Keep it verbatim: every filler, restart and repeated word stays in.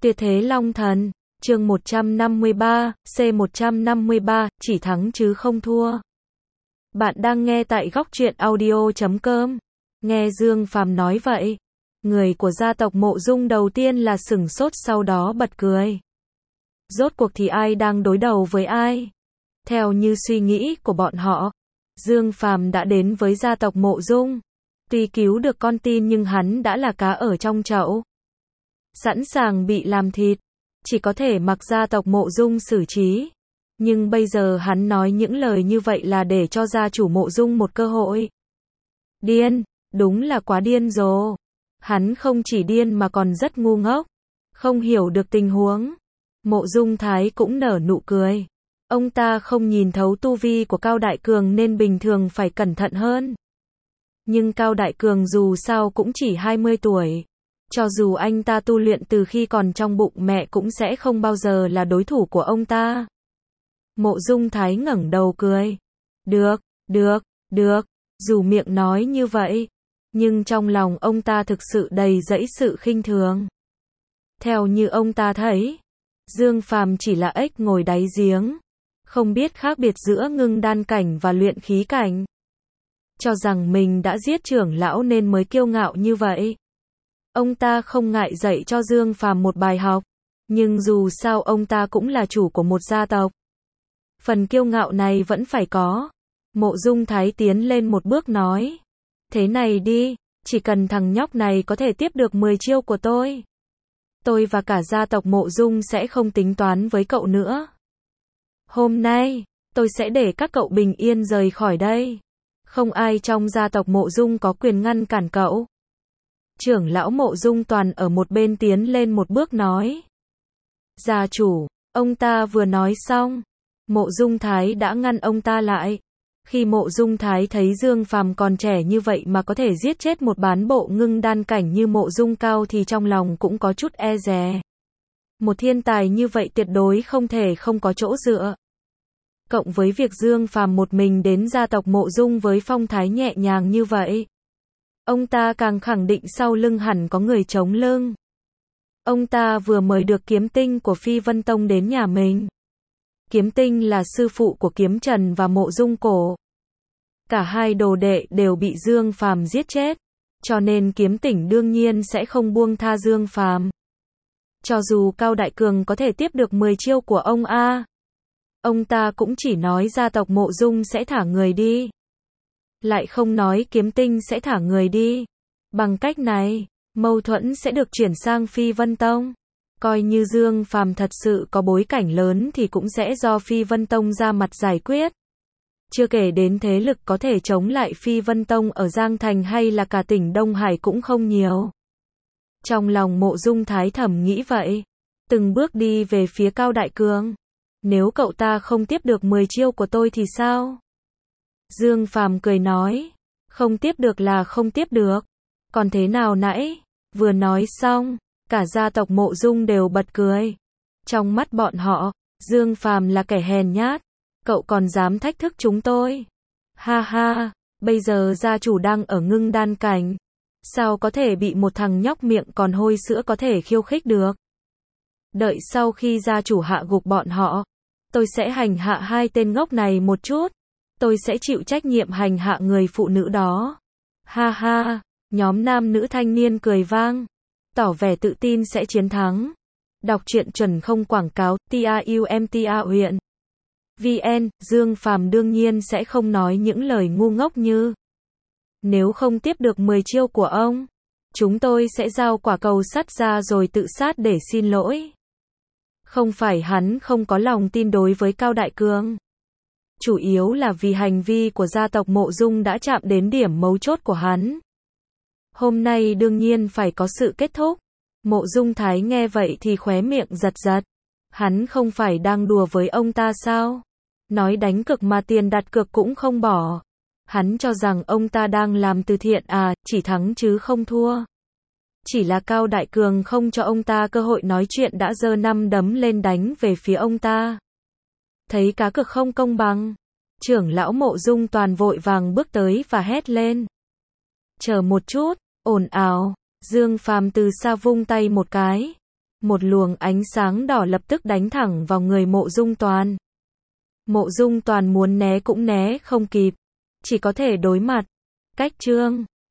Tuyệt thế Long Thần, chương một trăm năm mươi ba, C một trăm năm mươi ba, chỉ thắng chứ không thua. Bạn đang nghe tại góc truyện audio chấm com. Nghe Dương Phàm nói vậy, người của gia tộc Mộ Dung đầu tiên là sửng sốt, sau đó bật cười. Rốt cuộc thì ai đang đối đầu với ai? Theo như suy nghĩ của bọn họ, Dương Phàm đã đến với gia tộc Mộ Dung. Tuy cứu được con tin nhưng hắn đã là cá ở trong chậu, sẵn sàng bị làm thịt, chỉ có thể mặc gia tộc Mộ Dung xử trí. Nhưng bây giờ hắn nói những lời như vậy là để cho gia chủ Mộ Dung một cơ hội. Điên, đúng là quá điên rồ. Hắn không chỉ điên mà còn rất ngu ngốc, không hiểu được tình huống. Mộ Dung Thái cũng nở nụ cười. Ông ta không nhìn thấu tu vi của Cao Đại Cường nên bình thường phải cẩn thận hơn. Nhưng Cao Đại Cường dù sao cũng chỉ hai mươi tuổi. Cho dù anh ta tu luyện từ khi còn trong bụng mẹ cũng sẽ không bao giờ là đối thủ của ông ta. Mộ Dung Thái ngẩng đầu cười. Được, được, được, dù miệng nói như vậy, nhưng trong lòng ông ta thực sự đầy dẫy sự khinh thường. Theo như ông ta thấy, Dương Phàm chỉ là ếch ngồi đáy giếng, không biết khác biệt giữa ngưng đan cảnh và luyện khí cảnh. Cho rằng mình đã giết trưởng lão nên mới kiêu ngạo như vậy. Ông ta không ngại dạy cho Dương Phàm một bài học, nhưng dù sao ông ta cũng là chủ của một gia tộc. Phần kiêu ngạo này vẫn phải có. Mộ Dung Thái tiến lên một bước nói. Thế này đi, chỉ cần thằng nhóc này có thể tiếp được mười chiêu của tôi, tôi và cả gia tộc Mộ Dung sẽ không tính toán với cậu nữa. Hôm nay, tôi sẽ để các cậu bình yên rời khỏi đây. Không ai trong gia tộc Mộ Dung có quyền ngăn cản cậu. Trưởng lão Mộ Dung Toàn ở một bên tiến lên một bước nói. Gia chủ, ông ta vừa nói xong, Mộ Dung Thái đã ngăn ông ta lại. Khi Mộ Dung Thái thấy Dương Phàm còn trẻ như vậy mà có thể giết chết một bán bộ ngưng đan cảnh như Mộ Dung Cao thì trong lòng cũng có chút e dè. Một thiên tài như vậy tuyệt đối không thể không có chỗ dựa. Cộng với việc Dương Phàm một mình đến gia tộc Mộ Dung với phong thái nhẹ nhàng như vậy, ông ta càng khẳng định sau lưng hẳn có người chống lưng. Ông ta vừa mời được Kiếm Tinh của Phi Vân Tông đến nhà mình. Kiếm Tinh là sư phụ của Kiếm Trần và Mộ Dung Cổ. Cả hai đồ đệ đều bị Dương Phàm giết chết, cho nên Kiếm Tỉnh đương nhiên sẽ không buông tha Dương Phàm. Cho dù Cao Đại Cường có thể tiếp được mười chiêu của ông a, ông ta cũng chỉ nói gia tộc Mộ Dung sẽ thả người đi, lại không nói Kiếm Tinh sẽ thả người đi. Bằng cách này, mâu thuẫn sẽ được chuyển sang Phi Vân Tông. Coi như Dương Phàm thật sự có bối cảnh lớn thì cũng sẽ do Phi Vân Tông ra mặt giải quyết. Chưa kể đến thế lực có thể chống lại Phi Vân Tông ở Giang Thành hay là cả tỉnh Đông Hải cũng không nhiều. Trong lòng Mộ Dung Thái thầm nghĩ vậy, từng bước đi về phía Cao Đại Cường. Nếu cậu ta không tiếp được mười chiêu của tôi thì sao? Dương Phàm cười nói, không tiếp được là không tiếp được. Còn thế nào nãy? Vừa nói xong, cả gia tộc Mộ Dung đều bật cười. Trong mắt bọn họ, Dương Phàm là kẻ hèn nhát. Cậu còn dám thách thức chúng tôi? Ha ha, bây giờ gia chủ đang ở ngưng đan cảnh, sao có thể bị một thằng nhóc miệng còn hôi sữa có thể khiêu khích được? Đợi sau khi gia chủ hạ gục bọn họ, tôi sẽ hành hạ hai tên ngốc này một chút. Tôi sẽ chịu trách nhiệm hành hạ người phụ nữ đó. Ha ha, nhóm nam nữ thanh niên cười vang, tỏ vẻ tự tin sẽ chiến thắng. Đọc truyện chuẩn không quảng cáo, TAUMTA huyện. vê en, Dương Phàm đương nhiên sẽ không nói những lời ngu ngốc như nếu không tiếp được mười chiêu của ông, chúng tôi sẽ giao quả cầu sắt ra rồi tự sát để xin lỗi. Không phải hắn không có lòng tin đối với Cao Đại Cường, chủ yếu là vì hành vi của gia tộc Mộ Dung đã chạm đến điểm mấu chốt của hắn. Hôm nay đương nhiên phải có sự kết thúc. Mộ Dung Thái nghe vậy thì khóe miệng giật giật. Hắn không phải đang đùa với ông ta sao? Nói đánh cược mà tiền đặt cược cũng không bỏ. Hắn cho rằng ông ta đang làm từ thiện à, chỉ thắng chứ không thua. Chỉ là Cao Đại Cường không cho ông ta cơ hội nói chuyện đã giơ năm đấm lên đánh về phía ông ta. Thấy cá cược không công bằng, trưởng lão Mộ Dung Toàn vội vàng bước tới và hét lên. Chờ một chút, ồn ào. Dương Phàm từ xa vung tay một cái. Một luồng ánh sáng đỏ lập tức đánh thẳng vào người Mộ Dung Toàn. Mộ Dung Toàn muốn né cũng né không kịp, chỉ có thể đối mặt. Cách Trương